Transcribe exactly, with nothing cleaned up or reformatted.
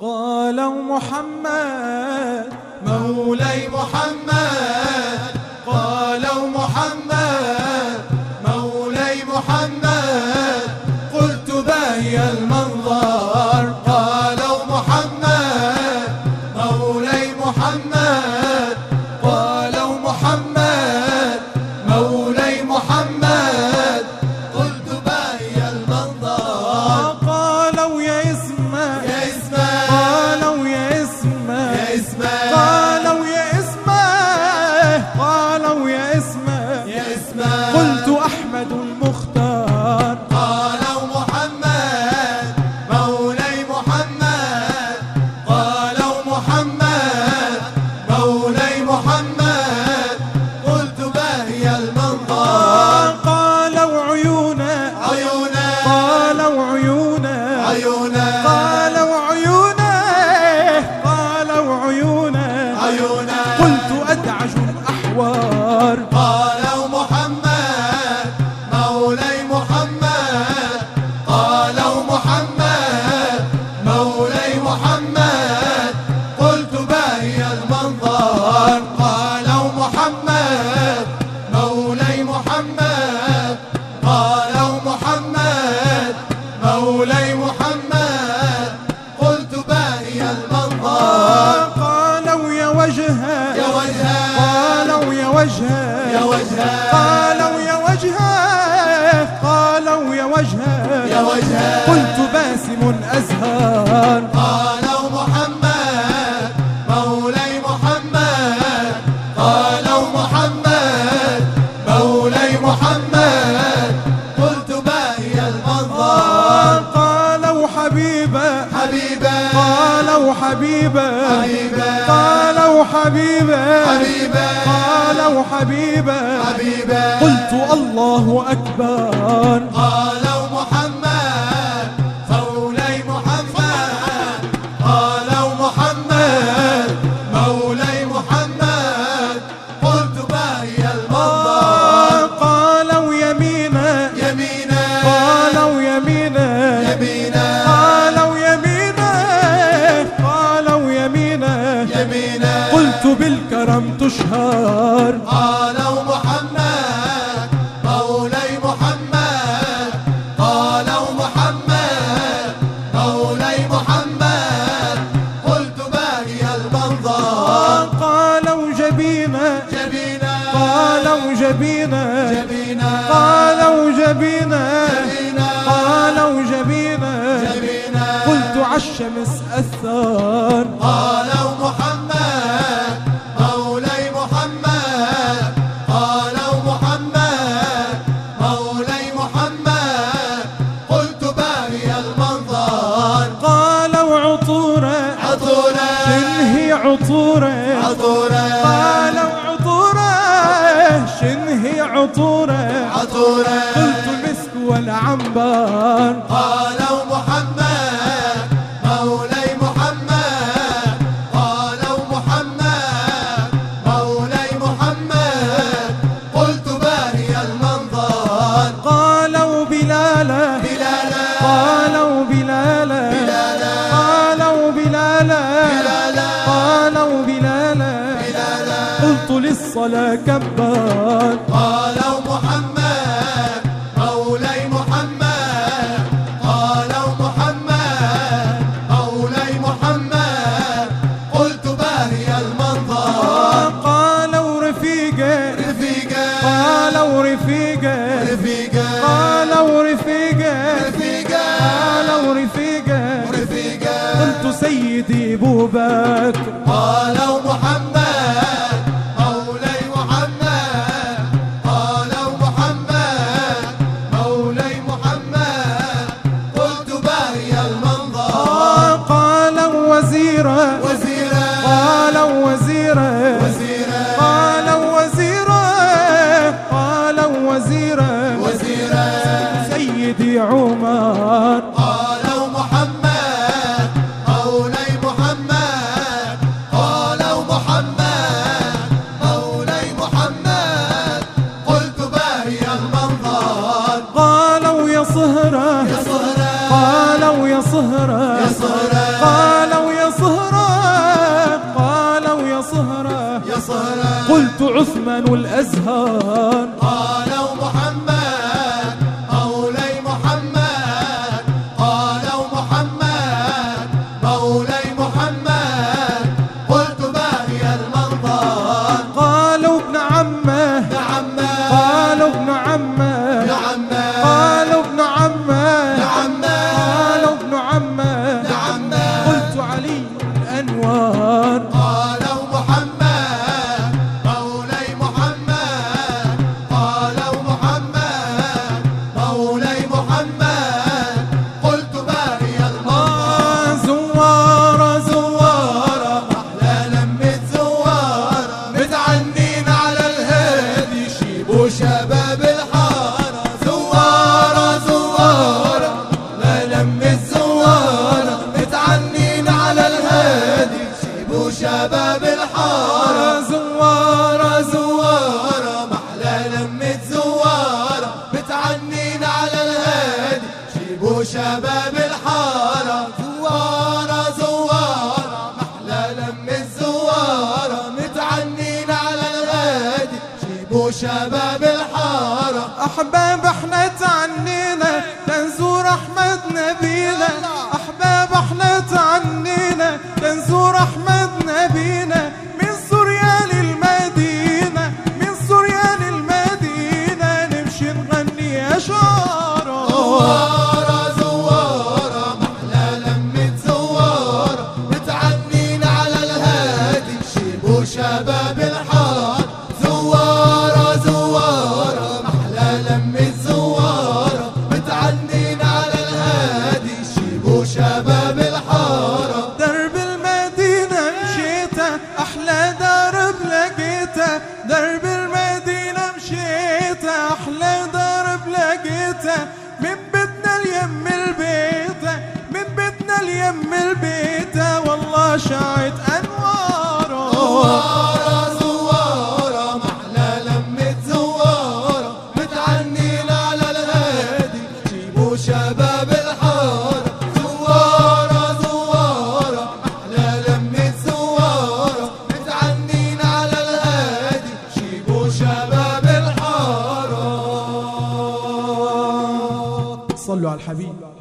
قالوا محمد مولاي محمد، قالوا محمد مولاي محمد، قلت باهي المنظر. قالوا محمد مولاي محمد، قالوا محمد مولاي محمد، قلت باهي المنظر. قالوا يا اسمه يا اسمه، قالوا يا اسمه يا اسمه، قالوا يا اسمه قالوا يا اسمه يا اسمه، قلت أحمد المختار. قالوا محمد مولاي محمد، قالوا محمد مولاي محمد، قلت باهي المنظر. قالوا عيونه عيونه، قالوا عيونه عيونه، قالوا عيونه قالوا عيونه عيونه، قلت أدعج الأحوار. قالوا محمد مولاي محمد، قالوا محمد مولاي محمد، قلت باهي المنظر. قالوا محمد مولاي محمد، قالوا محمد مولاي محمد، قلت باهي المنظر. قالوا يا وجهه يا وجهه، قالوا يا وجهه يا وجهه، قالوا يا وجهه قالوا يا وجهه يا وجهه، قلت باسم أزهار. قالوا محمد مولاي محمد، قالوا محمد مولاي محمد، قلت باهي المنظر. قالوا حبيبه حبيبه، قالوا حبيبه حبيبه، قالوا حبيبه حبيبه، قالوا حبيبه حبيبه، قلت الله أكبر. قالوا محمد مولاي محمد، قالوا محمد مولاي محمد، قلت باهي المنظر. قالوا يمينا يمينا، قالوا يمينا يمينا، قالوا يمينا قالوا يمينا يمينا، قلت بالكرم تشهر. قالوا محمد مولاي محمد، قالوا محمد مولاي محمد، قلت باهي المنظر. قالوا جبينا جبينا، قالوا جبينا جبينا، قالوا جبينا جبينا، قالوا جبينا جبينا، قلت عالشمس أثار. قالوا محمد مولاي محمد، قالوا محمد مولاي محمد، قلت باهي المنظر. قالوا عطورة عطورة، شنهي عطورة عطورة، قالوا عطورة شنهي عطورة عطورة، قلت المسك والعنبر. قالوا محمد مولاي محمد، قالوا محمد مولاي محمد، قلت باهي المنظر. قالوا بلالا بلالا، قالوا بلالا بلالا، قالوا بلالا بلالا، قالوا بلالا بلالا، قلت للصلاة كبر. قالوا محمد مولاي محمد، قالوا محمد مولاي محمد، قلت باهي المنظر. قالوا رفيقة رفيقة، قالوا رفيقة رفيقة، قالوا رفيقة رفيقة، قالوا رفيقة رفيقة، قلت سيدي أبو بكر. قالوا محمد مولاي محمد، قالوا محمد مولاي محمد، قلت باهي المنظر. قالوا وزيرة وزيرة، قالوا وزيرة وزيرة، قالوا وزيرة قالوا وزيرة وزيرة، سيدي عمر. قالوا محمد مولاي محمد، قالوا الألوان والأزهار. قالوا محمد مولاي محمد، قالوا محمد مولاي محمد، قلت باهي المنظر. قالوا ابن عمه ابن عمه، قالوا ابن عمه ابن عمه، قالوا ابن عمه ابن عمه، قالوا ابن عمه ابن عمه، قلت علي الأنوار. قالوا محمد مولاي محمد، قالوا محمد مولاي محمد، قلت باهي المنظر. زوارة زوارة أحلى لمة زوارة، متعنين على الهادي شيبوا شباب الحارة. زوارة زوارة أحلى لمة زوارة، متعنين على الهادي شيبوا شباب الحارة. زوارة زوارة محلى لمة زوارة، متعنين على الهادي شيبوا شباب الحارة. زوارة زوارة محلى لمة زوارة، متعنين على الهادي شيبوا شباب الحارة. أحباب احنا تعنينا تنزور أحمد نبينا. أحباب احنا تعنينا تنزور أحمد نبينا. من سوريا للمدينة، من سوريا للمدينة، نمشي نغني أشعار. زوارة زوارة محلى لمة زوارة، متعنين على الهادي شيبوا شباب الحارة. زوارة زوارة محلى لمة زوارة، متعنين على الهادي شيبوا شباب الحارة. درب المدينة مشيته أحلى درب لقيته. درب المدينة مشيته أحلى درب لقيته. من بيتنا اليم البيته، من بيتنا اليم البيته، والله شاعت أنواره. زوارة زوارة محلى لمة زوارة، متعنين على الهادي جيبوا شباب الحارة. زوارة زوارة محلى لمة زوارة، متعنين على الهادي جيبوا شباب الحارة. صلوا على الحبيب.